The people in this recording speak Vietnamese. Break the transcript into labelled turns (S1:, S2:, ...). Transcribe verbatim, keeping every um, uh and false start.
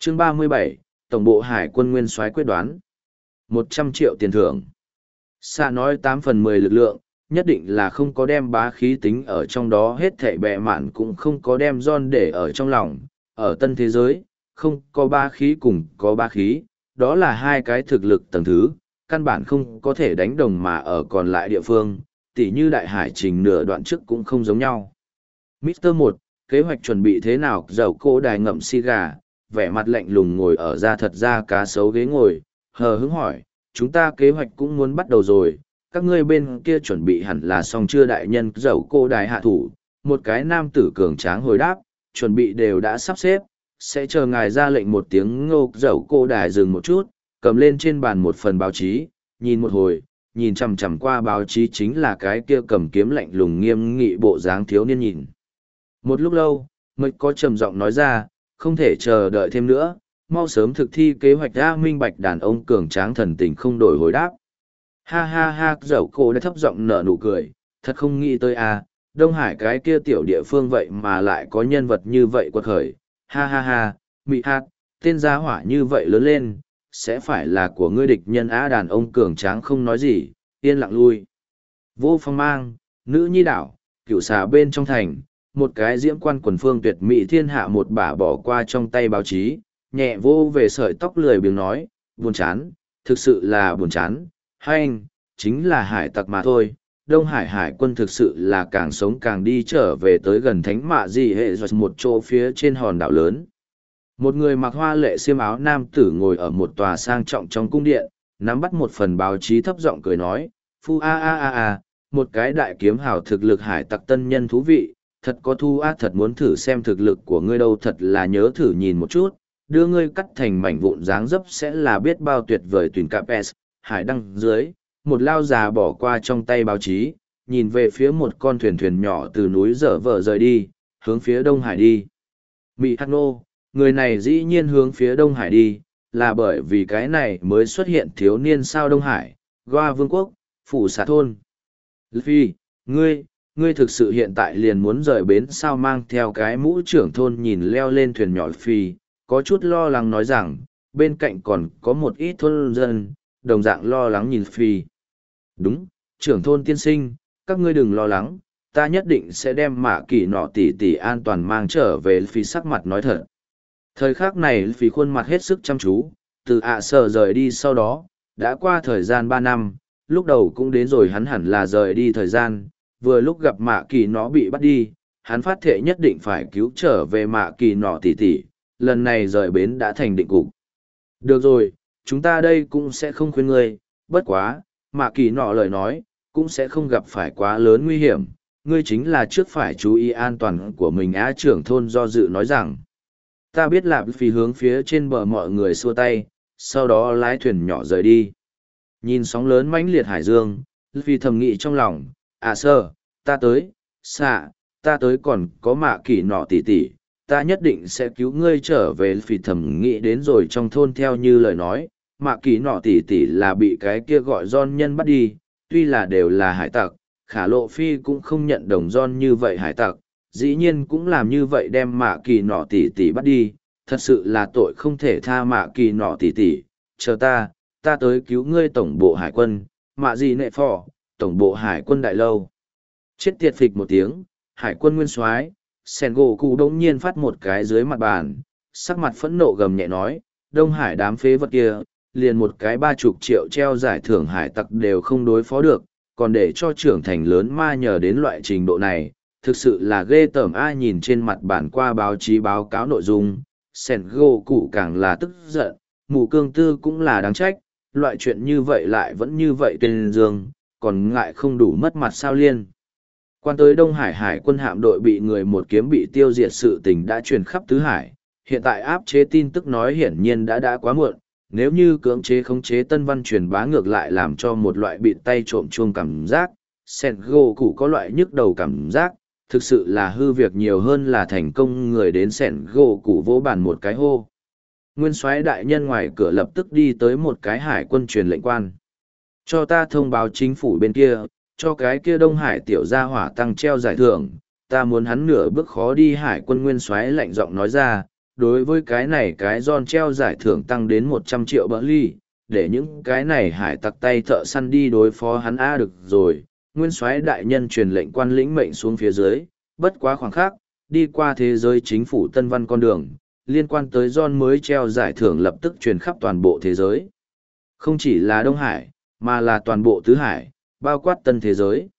S1: Chương ba mươi bảy, Tổng bộ Hải quân Nguyên soái quyết đoán. Một trăm triệu tiền thưởng. Xạ nói tám phần mười lực lượng, nhất định là không có đem bá khí tính ở trong đó, hết thảy bệ mạn cũng không có đem John để ở trong lòng. Ở tân thế giới, không có bá khí cùng có bá khí, đó là hai cái thực lực tầng thứ, căn bản không có thể đánh đồng, mà ở còn lại địa phương, tỉ như đại hải trình nửa đoạn trước cũng không giống nhau. mít tơ một, kế hoạch chuẩn bị thế nào? Dầu cô đài ngậm xì gà, vẻ mặt lạnh lùng ngồi ở ra thật ra cá sấu ghế ngồi, hờ hững hỏi, chúng ta kế hoạch cũng muốn bắt đầu rồi, các ngươi bên kia chuẩn bị hẳn là xong chưa? Đại nhân dầu cô đài hạ thủ, một cái nam tử cường tráng hồi đáp, chuẩn bị đều đã sắp xếp, sẽ chờ ngài ra lệnh một tiếng. Ngô dầu cô đài dừng một chút, cầm lên trên bàn một phần báo chí, nhìn một hồi, nhìn chằm chằm qua báo chí chính là cái kia cầm kiếm lạnh lùng nghiêm nghị bộ dáng thiếu niên. Nhìn một lúc lâu, mới có trầm giọng nói ra, không thể chờ đợi thêm nữa, mau sớm thực thi kế hoạch ra. Minh bạch đàn ông cường tráng thần tình không đổi hồi đáp. Ha ha ha, dẫu cô đã thấp giọng nở nụ cười, thật không nghĩ tới à, Đông Hải cái kia tiểu địa phương vậy mà lại có nhân vật như vậy quật khởi. Ha ha ha, mị hạt, tên gia hỏa như vậy lớn lên, sẽ phải là của ngươi địch nhân á. Đàn ông cường tráng không nói gì, yên lặng lui. Vô Phong Mang, nữ nhi đảo, cửu xà bên trong thành, một cái diễm quan quần phương tuyệt mỹ thiên hạ một bả bỏ qua trong tay báo chí, nhẹ vô về sợi tóc lười biếng nói, buồn chán, thực sự là buồn chán, hay anh, chính là hải tặc mà thôi. Đông Hải hải quân thực sự là càng sống càng đi, trở về tới gần thánh mạ gì hệ rồi một chỗ phía trên hòn đảo lớn. Một người mặc hoa lệ xiêm áo nam tử ngồi ở một tòa sang trọng trong cung điện, nắm bắt một phần báo chí thấp giọng cười nói, phu a a a a, một cái đại kiếm hào thực lực hải tặc tân nhân thú vị, thật có thu a, thật muốn thử xem thực lực của ngươi đâu, thật là nhớ thử nhìn một chút, đưa ngươi cắt thành mảnh vụn dáng dấp sẽ là biết bao tuyệt vời. Tuyển cạp s, hải đăng dưới, một lao già bỏ qua trong tay báo chí, nhìn về phía một con thuyền thuyền nhỏ từ núi dở vở rời đi, hướng phía Đông Hải đi. Mị Hắc Nô, người này dĩ nhiên hướng phía Đông Hải đi, là bởi vì cái này mới xuất hiện thiếu niên sao? Đông Hải, Goa Vương quốc, Phủ Xạ Thôn. Luffy, ngươi, ngươi thực sự hiện tại liền muốn rời bến sao? Mang theo cái mũ trưởng thôn nhìn leo lên thuyền nhỏ Luffy, có chút lo lắng nói rằng, bên cạnh còn có một ít thôn dân, đồng dạng lo lắng nhìn Luffy. Đúng, trưởng thôn tiên sinh, các ngươi đừng lo lắng, ta nhất định sẽ đem mạ kỳ nọ tỷ tỷ an toàn mang trở về. Luffy sắc mặt nói thật. Thời khắc này Luffy khuôn mặt hết sức chăm chú, từ ạ sở rời đi sau đó, đã qua thời gian ba năm, lúc đầu cũng đến rồi, hắn hẳn là rời đi thời gian, vừa lúc gặp mạ kỳ nó bị bắt đi, hắn phát thệ nhất định phải cứu trở về mạ kỳ nọ tỷ tỷ, lần này rời bến đã thành định cục. Được rồi, chúng ta đây cũng sẽ không khuyên ngươi, bất quá, mạ kỳ nọ lời nói, cũng sẽ không gặp phải quá lớn nguy hiểm, ngươi chính là trước phải chú ý an toàn của mình á. Trưởng thôn do dự nói rằng, ta biết. Lạp Phi hướng phía trên bờ mọi người xua tay, sau đó lái thuyền nhỏ rời đi. Nhìn sóng lớn mãnh liệt hải dương, Phi thầm nghĩ trong lòng, à sơ, ta tới, xạ, ta tới, còn có mạ kỳ nọ tỷ tỷ, ta nhất định sẽ cứu ngươi trở về. Phi thầm nghĩ đến rồi trong thôn theo như lời nói, mạ kỳ nọ tỷ tỷ là bị cái kia gọi John nhân bắt đi, tuy là đều là hải tặc, khả lộ Phi cũng không nhận đồng John như vậy hải tặc, dĩ nhiên cũng làm như vậy đem mạ kỳ nọ tỷ tỷ bắt đi, thật sự là tội không thể tha. Mạ kỳ nọ tỷ tỷ, chờ ta, ta tới cứu ngươi. Tổng bộ hải quân, mạ gì nệ phò, tổng bộ hải quân đại lâu. Chết tiệt, phịch một tiếng, hải quân nguyên soái Sen gỗ cụ đống nhiên phát một cái dưới mặt bàn, sắc mặt phẫn nộ gầm nhẹ nói, Đông Hải đám phế vật kia, liền một cái ba chục triệu treo giải thưởng hải tặc đều không đối phó được, còn để cho trưởng thành lớn ma nhờ đến loại trình độ này, thực sự là ghê tởm. Ai nhìn trên mặt bản qua báo chí báo cáo nội dung, Sen gỗ cụ càng là tức giận, mù cương tư cũng là đáng trách, loại chuyện như vậy lại vẫn như vậy tên dương, còn ngại không đủ mất mặt sao? Liên quan tới Đông Hải hải quân hạm đội bị người một kiếm bị tiêu diệt sự tình đã truyền khắp tứ hải, hiện tại áp chế tin tức nói hiển nhiên đã đã quá muộn, nếu như cưỡng chế khống chế tân văn truyền bá ngược lại làm cho một loại bị tay trộm chuông cảm giác, Sen gỗ cụ có loại nhức đầu cảm giác, thực sự là hư việc nhiều hơn là thành công. Người đến Sen gỗ cụ vỗ bàn một cái hô. Nguyên soái đại nhân, ngoài cửa lập tức đi tới một cái hải quân truyền lệnh quan. Cho ta thông báo chính phủ bên kia, cho cái kia Đông Hải tiểu gia hỏa tăng treo giải thưởng, ta muốn hắn nửa bước khó đi. Hải quân nguyên soái lạnh giọng nói ra, đối với cái này cái John treo giải thưởng tăng đến một trăm triệu bờ ly, để những cái này hải tặc tay thợ săn đi đối phó hắn a được rồi. Nguyên soái đại nhân truyền lệnh quan lĩnh mệnh xuống phía dưới, bất quá khoảng khắc, đi qua thế giới chính phủ Tân Văn con đường, liên quan tới John mới treo giải thưởng lập tức truyền khắp toàn bộ thế giới. Không chỉ là Đông Hải, mà là toàn bộ Tứ Hải, bao quát tân thế giới.